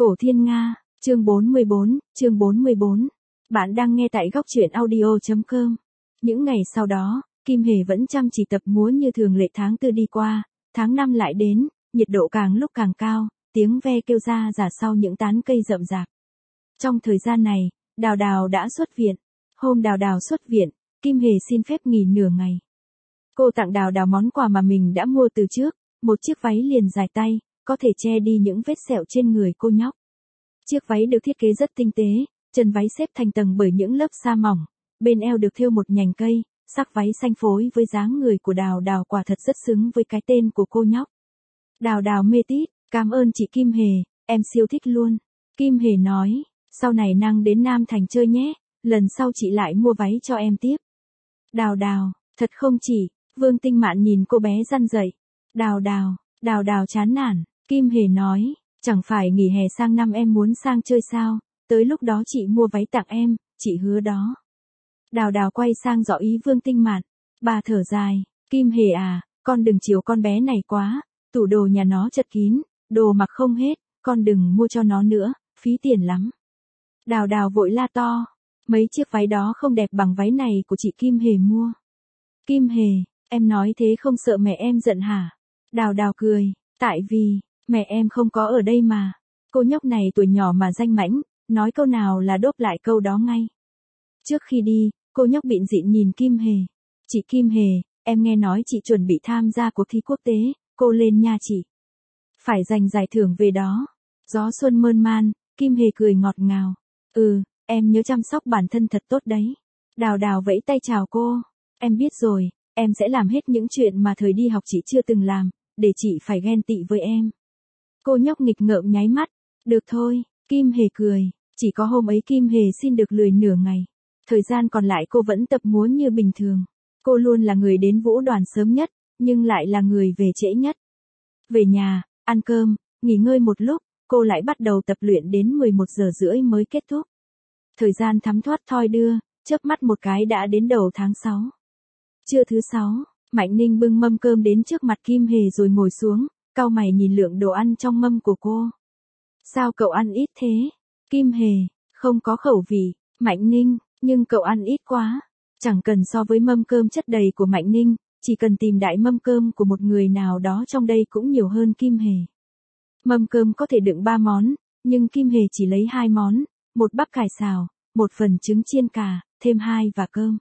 Cổ Thiên Nga, chương 44. Bạn đang nghe tại góc truyện audio.com. Những ngày sau đó, Kim Hề vẫn chăm chỉ tập múa như thường lệ. Tháng 4 đi qua, tháng 5 lại đến, nhiệt độ càng lúc càng cao, tiếng ve kêu ra rả sau những tán cây rậm rạp. Trong thời gian này, Đào Đào đã xuất viện. Hôm Đào Đào xuất viện, Kim Hề xin phép nghỉ nửa ngày. Cô tặng Đào Đào món quà mà mình đã mua từ trước, một chiếc váy liền dài tay, có thể che đi những vết sẹo trên người cô nhóc. Chiếc váy được thiết kế rất tinh tế, chân váy xếp thành tầng bởi những lớp sa mỏng, bên eo được thêu một nhành cây, sắc váy xanh phối với dáng người của Đào Đào quả thật rất xứng với cái tên của cô nhóc. Đào Đào mê tít, cảm ơn chị Kim Hề, em siêu thích luôn. Kim Hề nói, sau này năng đến Nam Thành chơi nhé, lần sau chị lại mua váy cho em tiếp. Đào Đào, thật không chị, Vương Tinh Mạn nhìn cô bé răn dậy. Đào Đào chán nản, Kim Hề nói, chẳng phải nghỉ hè sang năm em muốn sang chơi sao, tới lúc đó chị mua váy tặng em, chị hứa đó. Đào Đào quay sang dọ ý Vương Tinh Mạn, bà thở dài, Kim Hề à, con đừng chiều con bé này quá, tủ đồ nhà nó chật kín, đồ mặc không hết, con đừng mua cho nó nữa, phí tiền lắm. Đào Đào vội la to, mấy chiếc váy đó không đẹp bằng váy này của chị Kim Hề mua. Kim Hề, em nói thế không sợ mẹ em giận hả? Đào Đào cười, tại vì, mẹ em không có ở đây mà. Cô nhóc này tuổi nhỏ mà danh mãnh, nói câu nào là đốp lại câu đó ngay. Trước khi đi, cô nhóc bịn rịn nhìn Kim Hề. Chị Kim Hề, em nghe nói chị chuẩn bị tham gia cuộc thi quốc tế, cô lên nha chị. Phải giành giải thưởng về đó. Gió xuân mơn man, Kim Hề cười ngọt ngào. Em nhớ chăm sóc bản thân thật tốt đấy. Đào Đào vẫy tay chào cô. Em biết rồi, em sẽ làm hết những chuyện mà thời đi học chị chưa từng làm, để chị phải ghen tị với em. Cô nhóc nghịch ngợm nháy mắt. Được thôi, Kim Hề cười. Chỉ có hôm ấy Kim Hề xin được lười nửa ngày. Thời gian còn lại cô vẫn tập múa như bình thường. Cô luôn là người đến vũ đoàn sớm nhất, nhưng lại là người về trễ nhất. Về nhà, ăn cơm, nghỉ ngơi một lúc, cô lại bắt đầu tập luyện đến 11 giờ rưỡi mới kết thúc. Thời gian thấm thoát thoi đưa, chớp mắt một cái đã đến đầu tháng 6. Trưa thứ 6, Mạnh Ninh bưng mâm cơm đến trước mặt Kim Hề rồi ngồi xuống, cau mày nhìn lượng đồ ăn trong mâm của cô. Sao cậu ăn ít thế? Kim Hề, không có khẩu vị. Mạnh Ninh, nhưng cậu ăn ít quá. Chẳng cần so với mâm cơm chất đầy của Mạnh Ninh, chỉ cần tìm đại mâm cơm của một người nào đó trong đây cũng nhiều hơn Kim Hề. Mâm cơm có thể đựng 3 món, nhưng Kim Hề chỉ lấy 2 món, một bắp cải xào, một phần trứng chiên cà, thêm 2 và cơm.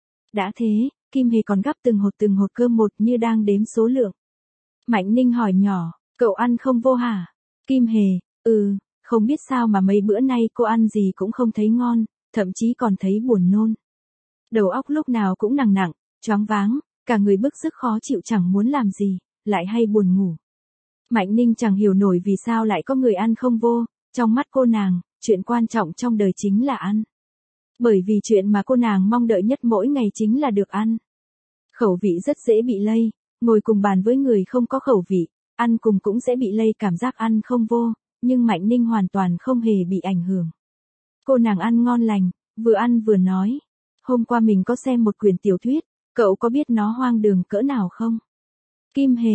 Đã thế, Kim Hề còn gắp từng hột cơm một như đang đếm số lượng. Mạnh Ninh hỏi nhỏ, cậu ăn không vô hả? Kim Hề, không biết sao mà mấy bữa nay cô ăn gì cũng không thấy ngon, thậm chí còn thấy buồn nôn. Đầu óc lúc nào cũng nặng nặng, choáng váng, cả người bức rứt khó chịu chẳng muốn làm gì, lại hay buồn ngủ. Mạnh Ninh chẳng hiểu nổi vì sao lại có người ăn không vô, trong mắt cô nàng, chuyện quan trọng trong đời chính là ăn. Bởi vì chuyện mà cô nàng mong đợi nhất mỗi ngày chính là được ăn. Khẩu vị rất dễ bị lây, ngồi cùng bàn với người không có khẩu vị, ăn cùng cũng sẽ bị lây cảm giác ăn không vô, nhưng Mạnh Ninh hoàn toàn không hề bị ảnh hưởng. Cô nàng ăn ngon lành, vừa ăn vừa nói. Hôm qua mình có xem một quyển tiểu thuyết, cậu có biết nó hoang đường cỡ nào không? Kim Hề,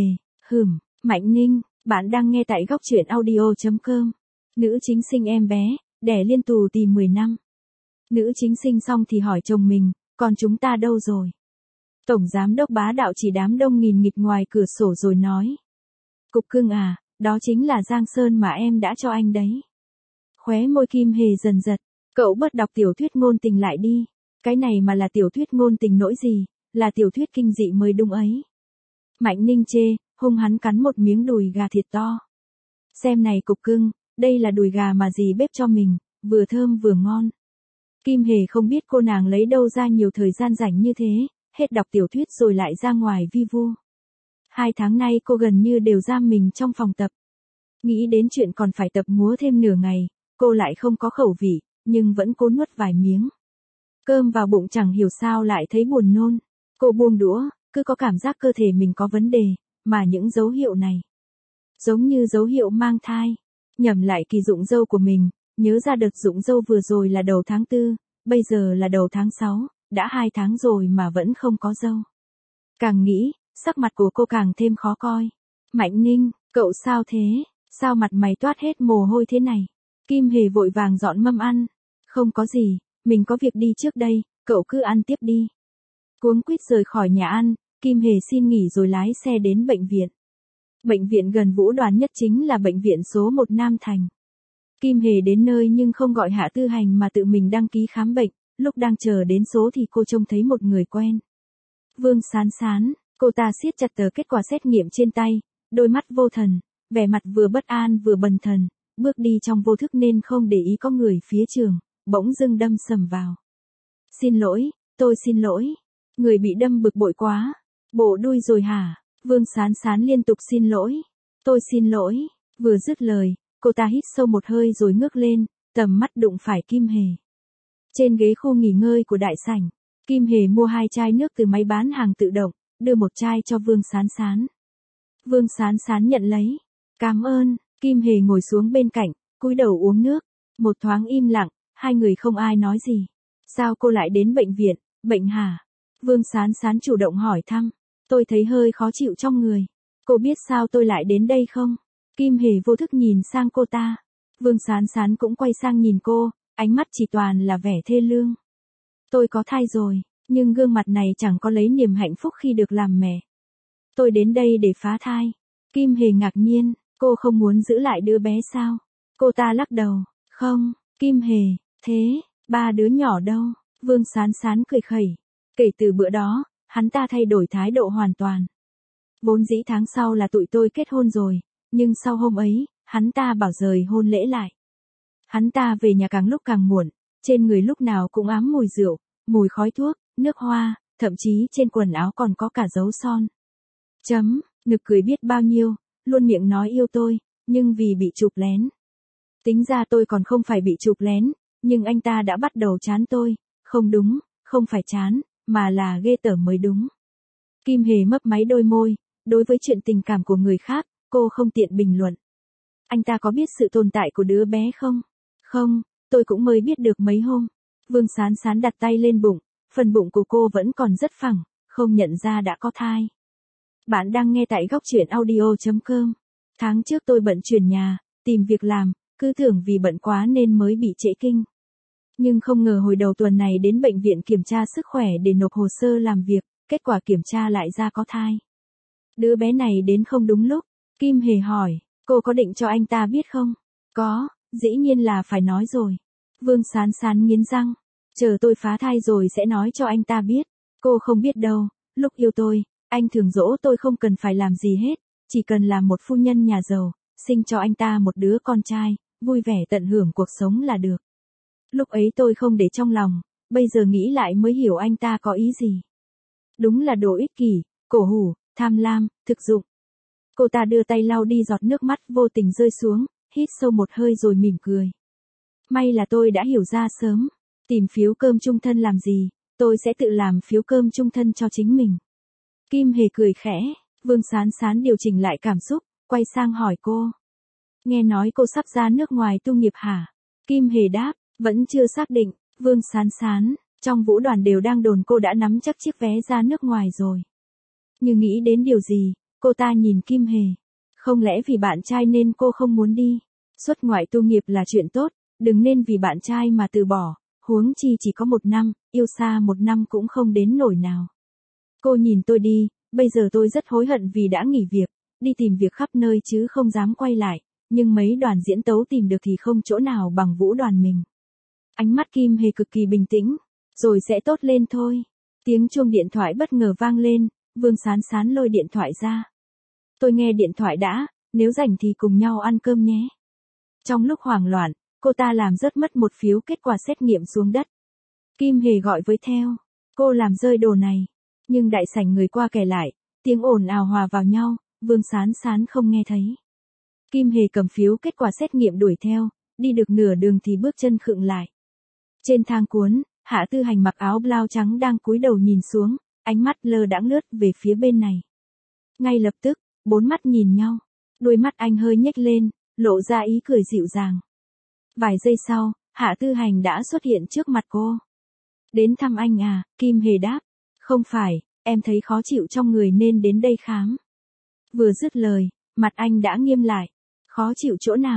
Mạnh Ninh, bạn đang nghe tại góc truyện audio.com. Nữ chính sinh em bé, đẻ liên tù tì 10 năm. Nữ chính sinh xong thì hỏi chồng mình, còn chúng ta đâu rồi? Tổng giám đốc bá đạo chỉ đám đông nghìn nghịch ngoài cửa sổ rồi nói. Cục cưng à, đó chính là Giang Sơn mà em đã cho anh đấy. Khóe môi Kim Hề dần giật, cậu bớt đọc tiểu thuyết ngôn tình lại đi. Cái này mà là tiểu thuyết ngôn tình nỗi gì, là tiểu thuyết kinh dị mới đúng ấy. Mạnh Ninh chê, hung hắn cắn một miếng đùi gà thịt to. Xem này cục cưng, đây là đùi gà mà dì bếp cho mình, vừa thơm vừa ngon. Kim Hề không biết cô nàng lấy đâu ra nhiều thời gian rảnh như thế, hết đọc tiểu thuyết rồi lại ra ngoài vi vu. 2 tháng nay cô gần như đều giam mình trong phòng tập. Nghĩ đến chuyện còn phải tập múa thêm nửa ngày, cô lại không có khẩu vị, nhưng vẫn cố nuốt vài miếng. Cơm vào bụng chẳng hiểu sao lại thấy buồn nôn. Cô buông đũa, cứ có cảm giác cơ thể mình có vấn đề, mà những dấu hiệu này giống như dấu hiệu mang thai. Nhẩm lại kỳ rụng râu của mình, nhớ ra đợt rụng râu vừa rồi là đầu tháng 4, bây giờ là đầu tháng 6, đã 2 tháng rồi mà vẫn không có râu. Càng nghĩ, sắc mặt của cô càng thêm khó coi. Mạnh Ninh, cậu sao thế? Sao mặt mày toát hết mồ hôi thế này? Kim Hề vội vàng dọn mâm ăn. Không có gì, mình có việc đi trước đây, cậu cứ ăn tiếp đi. Cuống quýt rời khỏi nhà ăn, Kim Hề xin nghỉ rồi lái xe đến bệnh viện. Bệnh viện gần Vũ Đoàn nhất chính là bệnh viện số 1 Nam Thành. Kim Hề đến nơi nhưng không gọi Hạ Tư Hành mà tự mình đăng ký khám bệnh, lúc đang chờ đến số thì cô trông thấy một người quen. Vương Sán Sán, cô ta siết chặt tờ kết quả xét nghiệm trên tay, đôi mắt vô thần, vẻ mặt vừa bất an vừa bần thần, bước đi trong vô thức nên không để ý có người phía trường, bỗng dưng đâm sầm vào. Xin lỗi, tôi xin lỗi. Người bị đâm bực bội quá. Bộ đuôi rồi hả? Vương Sán Sán liên tục xin lỗi. Tôi xin lỗi. Vừa dứt lời, cô ta hít sâu một hơi rồi ngước lên, tầm mắt đụng phải Kim Hề. Trên ghế khu nghỉ ngơi của đại sảnh, Kim Hề mua 2 chai nước từ máy bán hàng tự động, đưa một chai cho Vương Sán Sán. Vương Sán Sán nhận lấy. Cảm ơn. Kim Hề ngồi xuống bên cạnh, cúi đầu uống nước. Một thoáng im lặng, hai người không ai nói gì. Sao cô lại đến bệnh viện, bệnh hả? Vương Sán Sán chủ động hỏi thăm. Tôi thấy hơi khó chịu trong người. Cô biết sao tôi lại đến đây không? Kim Hề vô thức nhìn sang cô ta. Vương Sán Sán cũng quay sang nhìn cô, ánh mắt chỉ toàn là vẻ thê lương. Tôi có thai rồi, nhưng gương mặt này chẳng có lấy niềm hạnh phúc khi được làm mẹ. Tôi đến đây để phá thai. Kim Hề ngạc nhiên, cô không muốn giữ lại đứa bé sao? Cô ta lắc đầu. Không, Kim Hề, thế, 3 đứa nhỏ đâu? Vương Sán Sán cười khẩy. Kể từ bữa đó, hắn ta thay đổi thái độ hoàn toàn. Vốn dĩ tháng sau là tụi tôi kết hôn rồi, nhưng sau hôm ấy, hắn ta bảo rời hôn lễ lại. Hắn ta về nhà càng lúc càng muộn, trên người lúc nào cũng ám mùi rượu, mùi khói thuốc, nước hoa, thậm chí trên quần áo còn có cả dấu son. Nực cười biết bao nhiêu, luôn miệng nói yêu tôi, nhưng vì bị chụp lén. Tính ra tôi còn không phải bị chụp lén, nhưng anh ta đã bắt đầu chán tôi, không đúng, không phải chán, mà là ghê tởm mới đúng. Kim Hề mấp máy đôi môi, đối với chuyện tình cảm của người khác, cô không tiện bình luận. Anh ta có biết sự tồn tại của đứa bé không? Không, tôi cũng mới biết được mấy hôm. Vương Sán Sán đặt tay lên bụng, phần bụng của cô vẫn còn rất phẳng, không nhận ra đã có thai. Bạn đang nghe tại góc truyện audio.com. Tháng trước tôi bận chuyển nhà, tìm việc làm, cứ tưởng vì bận quá nên mới bị trễ kinh. Nhưng không ngờ hồi đầu tuần này đến bệnh viện kiểm tra sức khỏe để nộp hồ sơ làm việc, kết quả kiểm tra lại ra có thai. Đứa bé này đến không đúng lúc. Kim Hề hỏi, cô có định cho anh ta biết không? Có, dĩ nhiên là phải nói rồi. Vương Sán Sán nghiến răng, chờ tôi phá thai rồi sẽ nói cho anh ta biết. Cô không biết đâu, lúc yêu tôi, anh thường dỗ tôi không cần phải làm gì hết, chỉ cần làm một phu nhân nhà giàu, sinh cho anh ta một đứa con trai, vui vẻ tận hưởng cuộc sống là được. Lúc ấy tôi không để trong lòng, bây giờ nghĩ lại mới hiểu anh ta có ý gì. Đúng là đồ ích kỷ, cổ hủ, tham lam, thực dụng. Cô ta đưa tay lau đi giọt nước mắt vô tình rơi xuống, hít sâu một hơi rồi mỉm cười. May là tôi đã hiểu ra sớm. Tìm phiếu cơm chung thân làm gì, tôi sẽ tự làm phiếu cơm chung thân cho chính mình. Kim Hề cười khẽ, Vương Sán Sán điều chỉnh lại cảm xúc, quay sang hỏi cô. Nghe nói cô sắp ra nước ngoài tu nghiệp hả? Kim Hề đáp, vẫn chưa xác định. Vương Sán Sán, trong Vũ Đoàn đều đang đồn cô đã nắm chắc chiếc vé ra nước ngoài rồi. Như nghĩ đến điều gì, cô ta nhìn Kim Hề. Không lẽ vì bạn trai nên cô không muốn đi? Xuất ngoại tu nghiệp là chuyện tốt, đừng nên vì bạn trai mà từ bỏ, huống chi chỉ có 1 năm, yêu xa 1 năm cũng không đến nổi nào. Cô nhìn tôi đi, bây giờ tôi rất hối hận vì đã nghỉ việc, đi tìm việc khắp nơi chứ không dám quay lại, nhưng mấy đoàn diễn tấu tìm được thì không chỗ nào bằng Vũ Đoàn mình. Ánh mắt Kim Hề cực kỳ bình tĩnh, rồi sẽ tốt lên thôi. Tiếng chuông điện thoại bất ngờ vang lên, Vương Sán Sán lôi điện thoại ra. Tôi nghe điện thoại đã, nếu rảnh thì cùng nhau ăn cơm nhé. Trong lúc hoảng loạn, cô ta làm rớt mất một phiếu kết quả xét nghiệm xuống đất. Kim Hề gọi với theo, cô làm rơi đồ này. Nhưng đại sảnh người qua kẻ lại, tiếng ồn ào hòa vào nhau, Vương Sán Sán không nghe thấy. Kim Hề cầm phiếu kết quả xét nghiệm đuổi theo, đi được nửa đường thì bước chân khựng lại. Trên thang cuốn, Hạ Tư Hành mặc áo blau trắng đang cúi đầu nhìn xuống, ánh mắt lơ đãng lướt về phía bên này. Ngay lập tức, 4 mắt nhìn nhau, đôi mắt anh hơi nhếch lên, lộ ra ý cười dịu dàng. Vài giây sau, Hạ Tư Hành đã xuất hiện trước mặt cô. Đến thăm anh à? Kim Hề đáp. Không phải, em thấy khó chịu trong người nên đến đây khám. Vừa dứt lời, mặt anh đã nghiêm lại. Khó chịu chỗ nào?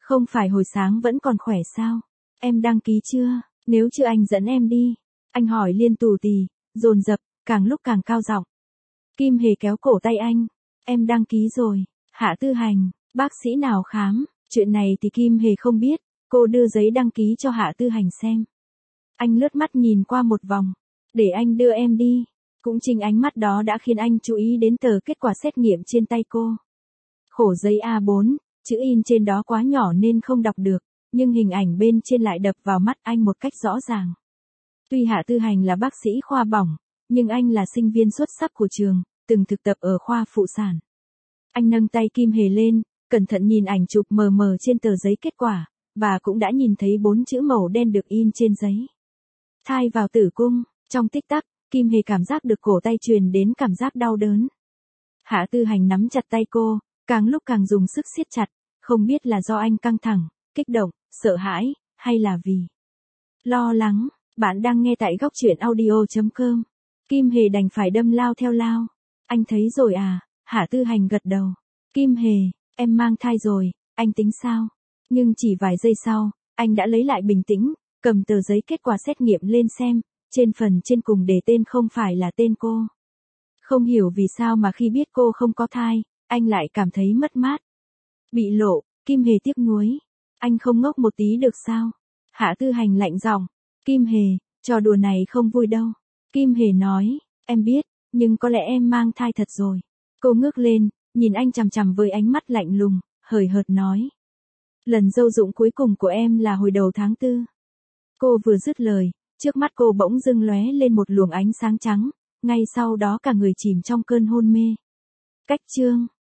Không phải hồi sáng vẫn còn khỏe sao? Em đăng ký chưa? Nếu chưa anh dẫn em đi. Anh hỏi liên tù tì, dồn dập, càng lúc càng cao giọng. Kim Hề kéo cổ tay anh. Em đăng ký rồi. Hạ Tư Hành, bác sĩ nào khám? Chuyện này thì Kim Hề không biết. Cô đưa giấy đăng ký cho Hạ Tư Hành xem. Anh lướt mắt nhìn qua một vòng. Để anh đưa em đi. Cũng chính ánh mắt đó đã khiến anh chú ý đến tờ kết quả xét nghiệm trên tay cô. Khổ giấy A4, chữ in trên đó quá nhỏ nên không đọc được, nhưng hình ảnh bên trên lại đập vào mắt anh một cách rõ ràng. Tuy Hạ Tư Hành là bác sĩ khoa bỏng, nhưng anh là sinh viên xuất sắc của trường, từng thực tập ở khoa phụ sản. Anh nâng tay Kim Hề lên, cẩn thận nhìn ảnh chụp mờ mờ trên tờ giấy kết quả, và cũng đã nhìn thấy 4 chữ màu đen được in trên giấy. Thai vào tử cung. Trong tích tắc, Kim Hề cảm giác được cổ tay truyền đến cảm giác đau đớn. Hạ Tư Hành nắm chặt tay cô, càng lúc càng dùng sức siết chặt, không biết là do anh căng thẳng, kích động, sợ hãi, hay là vì lo lắng. Bạn đang nghe tại góc truyện audio.com. Kim Hề đành phải đâm lao theo lao. Anh thấy rồi à? Hạ Tư Hành gật đầu. Kim Hề, em mang thai rồi, anh tính sao? Nhưng chỉ vài giây sau, anh đã lấy lại bình tĩnh, cầm tờ giấy kết quả xét nghiệm lên xem, trên phần trên cùng đề tên không phải là tên cô. Không hiểu vì sao mà khi biết cô không có thai, anh lại cảm thấy mất mát. Bị lộ, Kim Hề tiếc nuối. Anh không ngốc một tí được sao? Hạ Tư Hành lạnh giọng. Kim Hề, trò đùa này không vui đâu. Kim Hề nói, em biết, nhưng có lẽ em mang thai thật rồi. Cô ngước lên, nhìn anh chằm chằm với ánh mắt lạnh lùng, hời hợt nói. Lần dâu dụng cuối cùng của em là hồi đầu tháng 4. Cô vừa dứt lời, trước mắt cô bỗng dưng lóe lên một luồng ánh sáng trắng, ngay sau đó cả người chìm trong cơn hôn mê. Cách chương